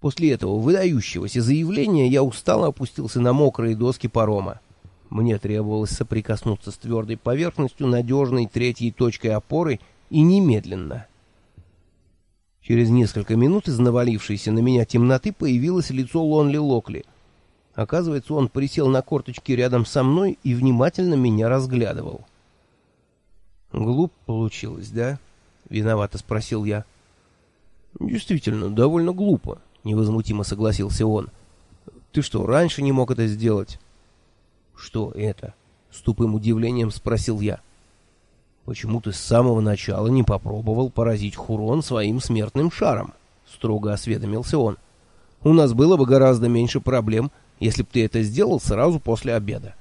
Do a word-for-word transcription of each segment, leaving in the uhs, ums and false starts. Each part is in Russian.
После этого выдающегося заявления я устало опустился на мокрые доски парома. Мне требовалось соприкоснуться с твердой поверхностью, надежной третьей точкой опоры, и немедленно. Через несколько минут из навалившейся на меня темноты появилось лицо Лонли Локли. Оказывается, он присел на корточки рядом со мной и внимательно меня разглядывал. «Глупо получилось, да?» — виновато спросил я. «Действительно, довольно глупо», — невозмутимо согласился он. «Ты что, раньше не мог это сделать?» «Что это?» — с тупым удивлением спросил я. «Почему ты с самого начала не попробовал поразить Хурон своим смертным шаром?» — строго осведомился он. «У нас было бы гораздо меньше проблем, если бы ты это сделал сразу после обеда».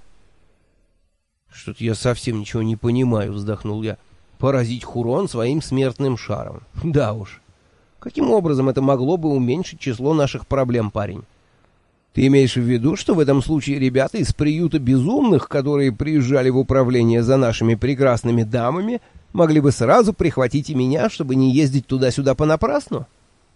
«Что-то я совсем ничего не понимаю», — вздохнул я. «Поразить Хурон своим смертным шаром? Да уж. Каким образом это могло бы уменьшить число наших проблем, парень? Ты имеешь в виду, что в этом случае ребята из приюта безумных, которые приезжали в управление за нашими прекрасными дамами, могли бы сразу прихватить и меня, чтобы не ездить туда-сюда понапрасну?»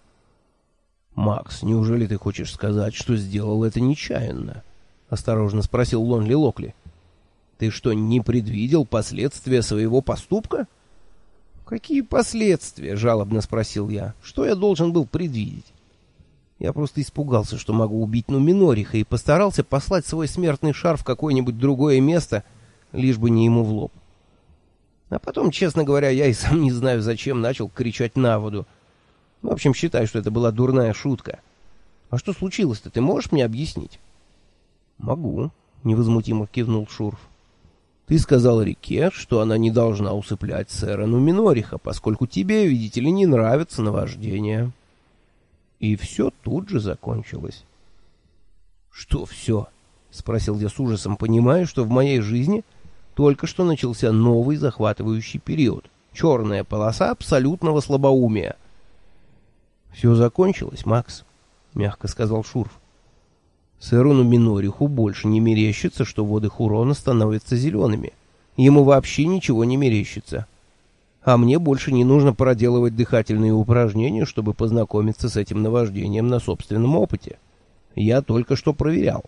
«Макс, неужели ты хочешь сказать, что сделал это нечаянно?» — осторожно спросил Лонли Локли. «Ты что, не предвидел последствия своего поступка?» «Какие последствия?» — жалобно спросил я. «Что я должен был предвидеть?» Я просто испугался, что могу убить Нуминориха, и постарался послать свой смертный шар в какое-нибудь другое место, лишь бы не ему в лоб. А потом, честно говоря, я и сам не знаю, зачем начал кричать на воду. В общем, считаю, что это была дурная шутка. А что случилось-то, ты можешь мне объяснить? «Могу», — невозмутимо кивнул Шурф. «Ты сказал Реке, что она не должна усыплять сэра Нуминориха, поскольку тебе, видите ли, не нравится наваждение». И все тут же закончилось. «Что все?» — спросил я с ужасом, понимая, что в моей жизни только что начался новый захватывающий период. Черная полоса абсолютного слабоумия. «Все закончилось, Макс», — мягко сказал Шурф. «Сэру Нуминориху больше не мерещится, что воды Хурона становятся зелеными. Ему вообще ничего не мерещится. А мне больше не нужно проделывать дыхательные упражнения, чтобы познакомиться с этим наваждением на собственном опыте. Я только что проверял».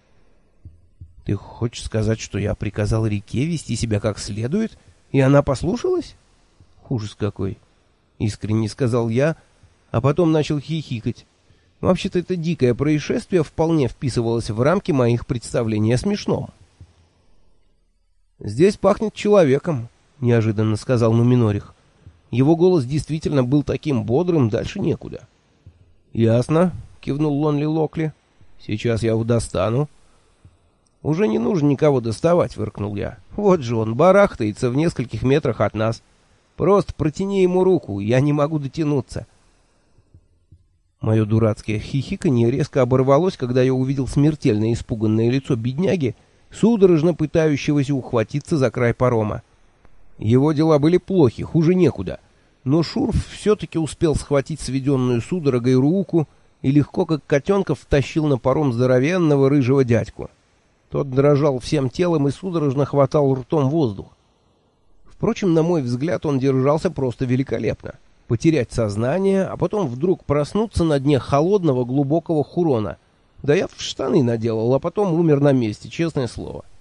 «Ты хочешь сказать, что я приказал Реке вести себя как следует, и она послушалась?» «Ужас какой!» — искренне сказал я, а потом начал хихикать. Вообще-то это дикое происшествие вполне вписывалось в рамки моих представлений о смешном. «Здесь пахнет человеком», — неожиданно сказал Нуминорих. Его голос действительно был таким бодрым, дальше некуда. «Ясно», — кивнул Лонли Локли. «Сейчас я его достану». «Уже не нужно никого доставать», — выркнул я. «Вот же он, барахтается в нескольких метрах от нас. Просто протяни ему руку, я не могу дотянуться». Мое дурацкое хихиканье резко оборвалось, когда я увидел смертельно испуганное лицо бедняги, судорожно пытающегося ухватиться за край парома. Его дела были плохи, хуже некуда, но Шурф все-таки успел схватить сведенную судорогой руку и легко, как котенка, втащил на паром здоровенного рыжего дядьку. Тот дрожал всем телом и судорожно хватал ртом воздух. Впрочем, на мой взгляд, он держался просто великолепно. Потерять сознание, а потом вдруг проснуться на дне холодного глубокого Хурона. Да я в штаны наделал, а потом умер на месте, честное слово.